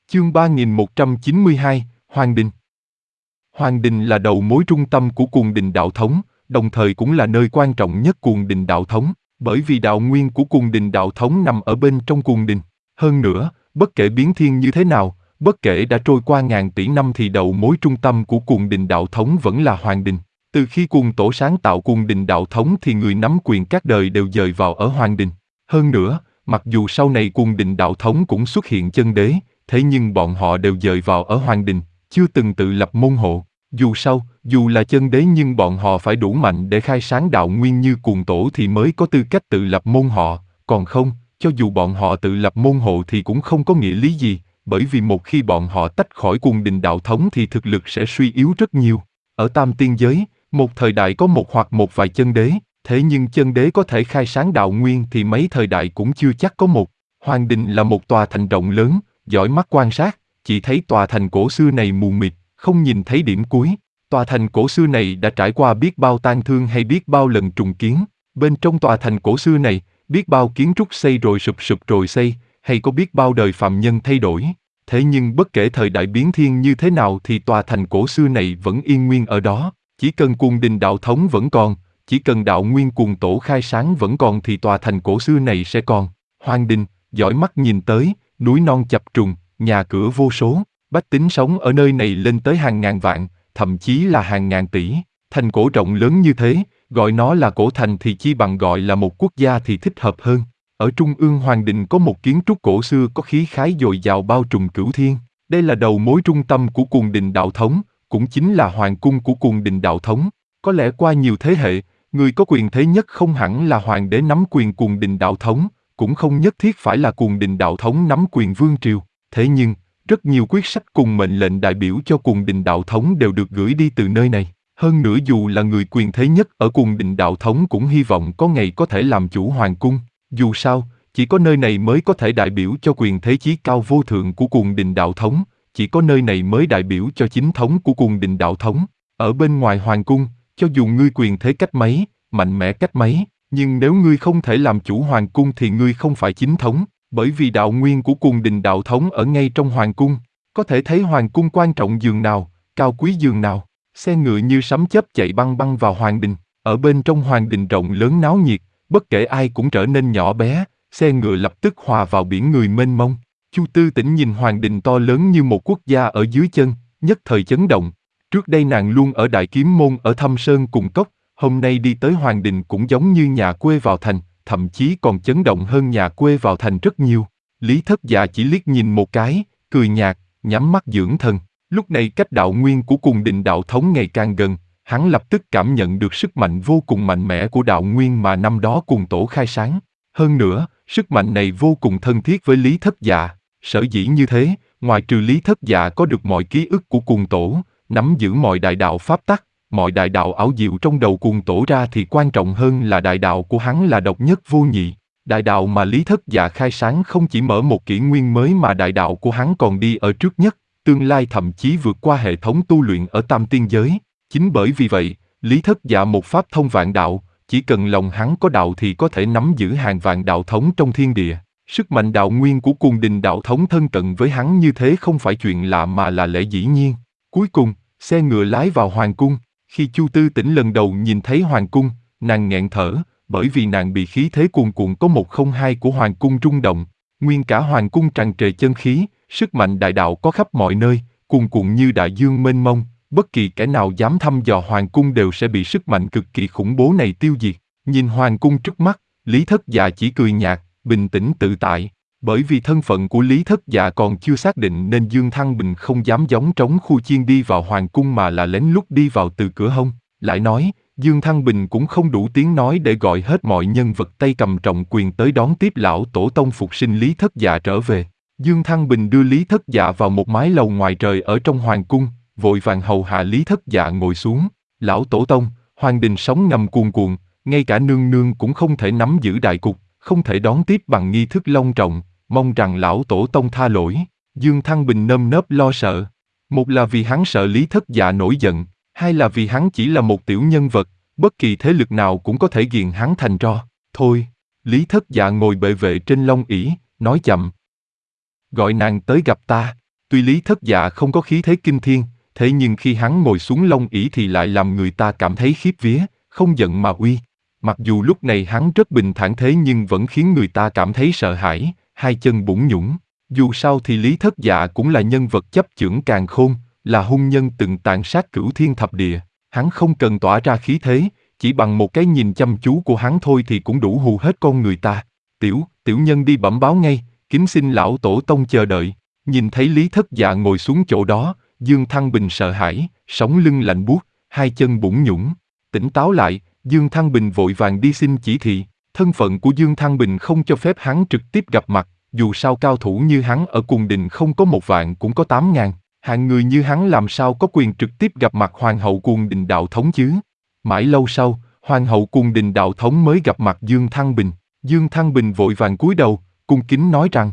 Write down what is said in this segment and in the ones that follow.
Chương 3192, Hoàng Đình. Hoàng Đình là đầu mối trung tâm của cuồng đình đạo thống, đồng thời cũng là nơi quan trọng nhất cuồng đình đạo thống, bởi vì đạo nguyên của cuồng đình đạo thống nằm ở bên trong cuồng đình. Hơn nữa, bất kể biến thiên như thế nào, bất kể đã trôi qua ngàn tỷ năm thì đầu mối trung tâm của cuồng đình đạo thống vẫn là Hoàng Đình. Từ khi cuồng tổ sáng tạo cuồng đình đạo thống thì người nắm quyền các đời đều dời vào ở Hoàng Đình. Hơn nữa, mặc dù sau này cuồng đình đạo thống cũng xuất hiện chân đế, thế nhưng bọn họ đều dời vào ở Hoàng Đình, chưa từng tự lập môn hộ. Dù là chân đế nhưng bọn họ phải đủ mạnh để khai sáng đạo nguyên như cuồng tổ thì mới có tư cách tự lập môn họ, còn không, cho dù bọn họ tự lập môn hộ thì cũng không có nghĩa lý gì, bởi vì một khi bọn họ tách khỏi cuồng đình đạo thống thì thực lực sẽ suy yếu rất nhiều. Ở Tam Tiên Giới, một thời đại có một hoặc một vài chân đế, thế nhưng chân đế có thể khai sáng đạo nguyên thì mấy thời đại cũng chưa chắc có một. Hoàng Đình là một tòa thành rộng lớn, dõi mắt quan sát, chỉ thấy tòa thành cổ xưa này mù mịt, không nhìn thấy điểm cuối. Tòa thành cổ xưa này đã trải qua biết bao tang thương hay biết bao lần trùng kiến. Bên trong tòa thành cổ xưa này, biết bao kiến trúc xây rồi sụp rồi xây, hay có biết bao đời phàm nhân thay đổi. Thế nhưng bất kể thời đại biến thiên như thế nào thì tòa thành cổ xưa này vẫn yên nguyên ở đó. Chỉ cần cuồng đình đạo thống vẫn còn, chỉ cần đạo nguyên cuồng tổ khai sáng vẫn còn thì tòa thành cổ xưa này sẽ còn. Hoàng Đình, dõi mắt nhìn tới, núi non chập trùng, nhà cửa vô số, bách tính sống ở nơi này lên tới hàng ngàn vạn, thậm chí là hàng ngàn tỷ. Thành cổ rộng lớn như thế, gọi nó là cổ thành thì chi bằng gọi là một quốc gia thì thích hợp hơn. Ở trung ương Hoàng Đình có một kiến trúc cổ xưa có khí khái dồi dào bao trùm cửu thiên. Đây là đầu mối trung tâm của cuồng đình đạo thống, cũng chính là hoàng cung của cuồng đình đạo thống. Có lẽ qua nhiều thế hệ, người có quyền thế nhất không hẳn là hoàng đế nắm quyền cuồng đình đạo thống, cũng không nhất thiết phải là cuồng đình đạo thống nắm quyền vương triều. Thế nhưng, rất nhiều quyết sách cùng mệnh lệnh đại biểu cho cuồng đình đạo thống đều được gửi đi từ nơi này. Hơn nữa dù là người quyền thế nhất ở cuồng đình đạo thống cũng hy vọng có ngày có thể làm chủ hoàng cung. Dù sao, chỉ có nơi này mới có thể đại biểu cho quyền thế chí cao vô thượng của cuồng đình đạo thống, chỉ có nơi này mới đại biểu cho chính thống của cuồng đình đạo thống. Ở bên ngoài hoàng cung, cho dù ngươi quyền thế cách mấy, mạnh mẽ cách mấy, nhưng nếu ngươi không thể làm chủ hoàng cung thì ngươi không phải chính thống, bởi vì đạo nguyên của cuồng đình đạo thống ở ngay trong hoàng cung. Có thể thấy hoàng cung quan trọng dường nào, cao quý dường nào. Xe ngựa như sấm chớp chạy băng băng vào hoàng đình. Ở bên trong hoàng đình rộng lớn náo nhiệt, bất kể ai cũng trở nên nhỏ bé, xe ngựa lập tức hòa vào biển người mênh mông. Chu Tư Tĩnh nhìn hoàng đình to lớn như một quốc gia ở dưới chân, nhất thời chấn động. Trước đây nàng luôn ở Đại Kiếm Môn ở Thâm Sơn cùng cốc, hôm nay đi tới hoàng đình cũng giống như nhà quê vào thành, thậm chí còn chấn động hơn nhà quê vào thành rất nhiều. Lý Thất Dạ chỉ liếc nhìn một cái, cười nhạt, nhắm mắt dưỡng thần. Lúc này cách đạo nguyên của cuồng đình đạo thống ngày càng gần, hắn lập tức cảm nhận được sức mạnh vô cùng mạnh mẽ của đạo nguyên mà năm đó cuồng tổ khai sáng. Hơn nữa, sức mạnh này vô cùng thân thiết với Lý Thất Dạ. Sở dĩ như thế, ngoài trừ Lý Thất Dạ có được mọi ký ức của cuồng tổ, nắm giữ mọi đại đạo pháp tắc, mọi đại đạo ảo diệu trong đầu cuồng tổ ra thì quan trọng hơn là đại đạo của hắn là độc nhất vô nhị. Đại đạo mà Lý Thất Dạ khai sáng không chỉ mở một kỷ nguyên mới mà đại đạo của hắn còn đi ở trước nhất, tương lai thậm chí vượt qua hệ thống tu luyện ở Tam Tiên Giới. Chính bởi vì vậy, Lý Thất Dạ một pháp thông vạn đạo, chỉ cần lòng hắn có đạo thì có thể nắm giữ hàng vạn đạo thống trong thiên địa. Sức mạnh đạo nguyên của cuồng đình đạo thống thân cận với hắn như thế không phải chuyện lạ mà là lẽ dĩ nhiên. Cuối cùng, xe ngựa lái vào hoàng cung. Khi Chu Tư Tĩnh lần đầu nhìn thấy hoàng cung, nàng nghẹn thở, bởi vì nàng bị khí thế cuồn cuộn có 102 của hoàng cung rung động. Nguyên cả hoàng cung tràn trề chân khí, sức mạnh đại đạo có khắp mọi nơi, cuồn cuộn như đại dương mênh mông. Bất kỳ kẻ nào dám thăm dò hoàng cung đều sẽ bị sức mạnh cực kỳ khủng bố này tiêu diệt. Nhìn hoàng cung trước mắt, Lý Thất Dạ chỉ cười nhạt, bình tĩnh tự tại. Bởi vì thân phận của Lý Thất Dạ còn chưa xác định nên Dương Thăng Bình không dám gióng trống khu chiên đi vào hoàng cung mà là lén lút đi vào từ cửa hông. Lại nói, Dương Thăng Bình cũng không đủ tiếng nói để gọi hết mọi nhân vật tay cầm trọng quyền tới đón tiếp lão tổ tông phục sinh Lý Thất Dạ trở về. Dương Thăng Bình đưa Lý Thất Dạ vào một mái lầu ngoài trời ở trong hoàng cung, vội vàng hầu hạ Lý Thất Dạ ngồi xuống. Lão tổ tông, hoàng đình sóng ngầm cuồn cuộn, ngay cả nương nương cũng không thể nắm giữ đại cục, không thể đón tiếp bằng nghi thức long trọng, mong rằng lão tổ tông tha lỗi. Dương Thăng Bình nơm nớp lo sợ. Một là vì hắn sợ Lý Thất Dạ nổi giận, hai là vì hắn chỉ là một tiểu nhân vật, bất kỳ thế lực nào cũng có thể ghiền hắn thành tro. Thôi, Lý Thất Dạ ngồi bệ vệ trên long ỷ, nói chậm. Gọi nàng tới gặp ta. Tuy Lý Thất Dạ không có khí thế kinh thiên, thế nhưng khi hắn ngồi xuống long ỷ thì lại làm người ta cảm thấy khiếp vía, không giận mà uy. Mặc dù lúc này hắn rất bình thản thế nhưng vẫn khiến người ta cảm thấy sợ hãi, hai chân bủn nhũn. Dù sao thì Lý Thất Dạ cũng là nhân vật chấp chưởng càn khôn, là hung nhân từng tàn sát cửu thiên thập địa. Hắn không cần tỏa ra khí thế, chỉ bằng một cái nhìn chăm chú của hắn thôi thì cũng đủ hù hết con người ta. Tiểu nhân đi bẩm báo ngay, kính xin lão tổ tông chờ đợi. Nhìn thấy Lý Thất Dạ ngồi xuống chỗ đó, Dương Thăng Bình sợ hãi, sống lưng lạnh buốt, hai chân bủn nhũn. Tỉnh táo lại, Dương Thăng Bình vội vàng đi xin chỉ thị. Thân phận của Dương Thăng Bình không cho phép hắn trực tiếp gặp mặt, dù sao cao thủ như hắn ở cung đình không có 1.000 cũng có 8.000. Hạng người như hắn làm sao có quyền trực tiếp gặp mặt hoàng hậu Cuồng Đình Đạo Thống chứ? Mãi lâu sau, hoàng hậu Cuồng Đình Đạo Thống mới gặp mặt Dương Thăng Bình. Dương Thăng Bình vội vàng cúi đầu, cung kính nói rằng: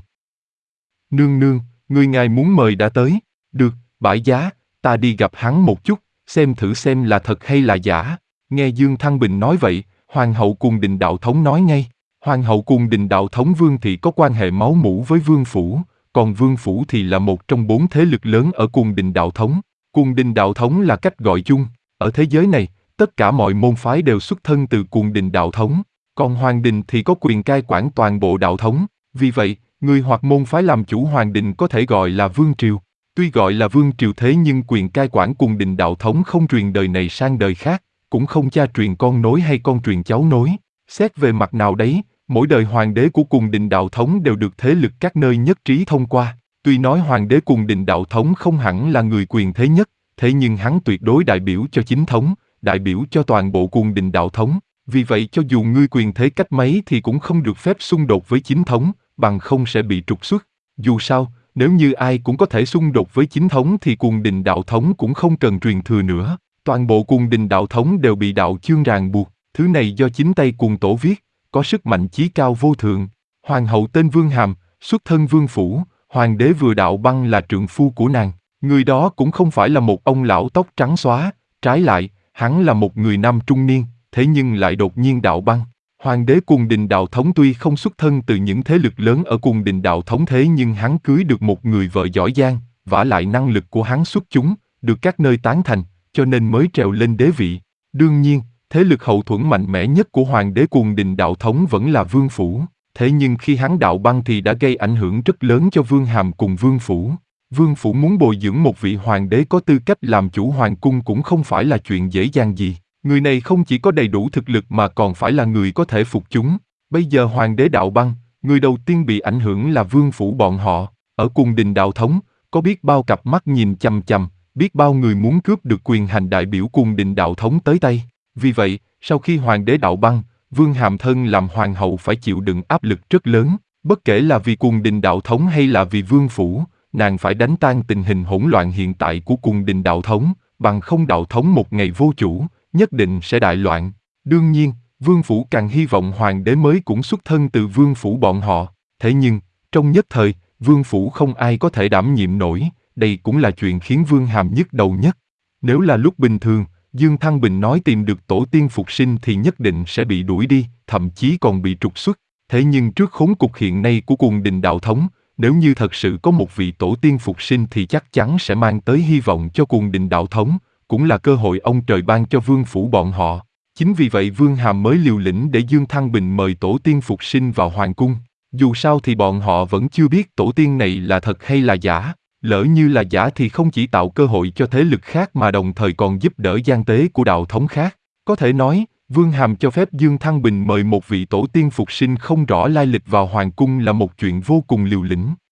Nương nương, người ngài muốn mời đã tới. Được, bãi giá, ta đi gặp hắn một chút, xem thử xem là thật hay là giả. Nghe Dương Thăng Bình nói vậy, hoàng hậu Cuồng Đình Đạo Thống nói ngay. Hoàng hậu Cuồng Đình Đạo Thống Vương Thị có quan hệ máu mủ với Vương Phủ, còn Vương Phủ thì là một trong 4 thế lực lớn ở Cuồng Đình Đạo Thống. Cuồng Đình Đạo Thống là cách gọi chung. Ở thế giới này, tất cả mọi môn phái đều xuất thân từ Cuồng Đình Đạo Thống, còn Hoàng Đình thì có quyền cai quản toàn bộ đạo thống. Vì vậy, người hoặc môn phái làm chủ Hoàng Đình có thể gọi là Vương Triều. Tuy gọi là Vương Triều thế nhưng quyền cai quản Cuồng Đình Đạo Thống không truyền đời này sang đời khác, cũng không cha truyền con nối hay con truyền cháu nối. Xét về mặt nào đấy, mỗi đời hoàng đế của Cuồng Đình Đạo Thống đều được thế lực các nơi nhất trí thông qua. Tuy nói hoàng đế Cuồng Đình Đạo Thống không hẳn là người quyền thế nhất, thế nhưng hắn tuyệt đối đại biểu cho chính thống, đại biểu cho toàn bộ Cuồng Đình Đạo Thống. Vì vậy cho dù ngươi quyền thế cách mấy thì cũng không được phép xung đột với chính thống, bằng không sẽ bị trục xuất. Dù sao, nếu như ai cũng có thể xung đột với chính thống thì Cuồng Đình Đạo Thống cũng không cần truyền thừa nữa. Toàn bộ Cuồng Đình Đạo Thống đều bị đạo chương ràng buộc. Thứ này do chính tay Cuồng Tổ viết, có sức mạnh chí cao vô thượng. Hoàng hậu tên Vương Hàm, xuất thân Vương Phủ, hoàng đế Vừa Đạo Băng là trượng phu của nàng. Người đó cũng không phải là một ông lão tóc trắng xóa, trái lại, hắn là một người nam trung niên, thế nhưng lại đột nhiên đạo băng. Hoàng đế Cuồng Đình Đạo Thống tuy không xuất thân từ những thế lực lớn ở Cuồng Đình Đạo Thống thế nhưng hắn cưới được một người vợ giỏi giang, vả lại năng lực của hắn xuất chúng, được các nơi tán thành, cho nên mới trèo lên đế vị. Đương nhiên, thế lực hậu thuẫn mạnh mẽ nhất của Hoàng đế Cuồng Đình Đạo Thống vẫn là Vương Phủ. Thế nhưng khi hắn đạo băng thì đã gây ảnh hưởng rất lớn cho Vương Hàm cùng Vương Phủ. Vương Phủ muốn bồi dưỡng một vị hoàng đế có tư cách làm chủ hoàng cung cũng không phải là chuyện dễ dàng gì. Người này không chỉ có đầy đủ thực lực mà còn phải là người có thể phục chúng. Bây giờ hoàng đế đạo băng, người đầu tiên bị ảnh hưởng là Vương Phủ bọn họ. Ở Cuồng Đình Đạo Thống, có biết bao cặp mắt nhìn chằm chằm, biết bao người muốn cướp được quyền hành đại biểu Cuồng Đình Đạo Thống tới tay. Vì vậy, sau khi hoàng đế đạo băng, Vương Hàm thân làm hoàng hậu phải chịu đựng áp lực rất lớn. Bất kể là vì Cuồng Đình Đạo Thống hay là vì Vương Phủ, nàng phải đánh tan tình hình hỗn loạn hiện tại của Cuồng Đình Đạo Thống, bằng không đạo thống một ngày vô chủ, nhất định sẽ đại loạn. Đương nhiên, Vương Phủ càng hy vọng hoàng đế mới cũng xuất thân từ Vương Phủ bọn họ. Thế nhưng, trong nhất thời, Vương Phủ không ai có thể đảm nhiệm nổi, đây cũng là chuyện khiến Vương Hàm nhức đầu nhất. Nếu là lúc bình thường, Dương Thăng Bình nói tìm được tổ tiên phục sinh thì nhất định sẽ bị đuổi đi, thậm chí còn bị trục xuất. Thế nhưng trước khốn cục hiện nay của Cuồng Đình Đạo Thống, nếu như thật sự có một vị tổ tiên phục sinh thì chắc chắn sẽ mang tới hy vọng cho Cuồng Đình Đạo Thống, cũng là cơ hội ông trời ban cho Vương Phủ bọn họ. Chính vì vậy Vương Hàm mới liều lĩnh để Dương Thăng Bình mời tổ tiên phục sinh vào hoàng cung. Dù sao thì bọn họ vẫn chưa biết tổ tiên này là thật hay là giả. Lỡ như là giả thì không chỉ tạo cơ hội cho thế lực khác mà đồng thời còn giúp đỡ gian tế của đạo thống khác. Có thể nói, Vương Hàm cho phép Dương Thăng Bình mời một vị tổ tiên phục sinh không rõ lai lịch vào hoàng cung là một chuyện vô cùng liều lĩnh.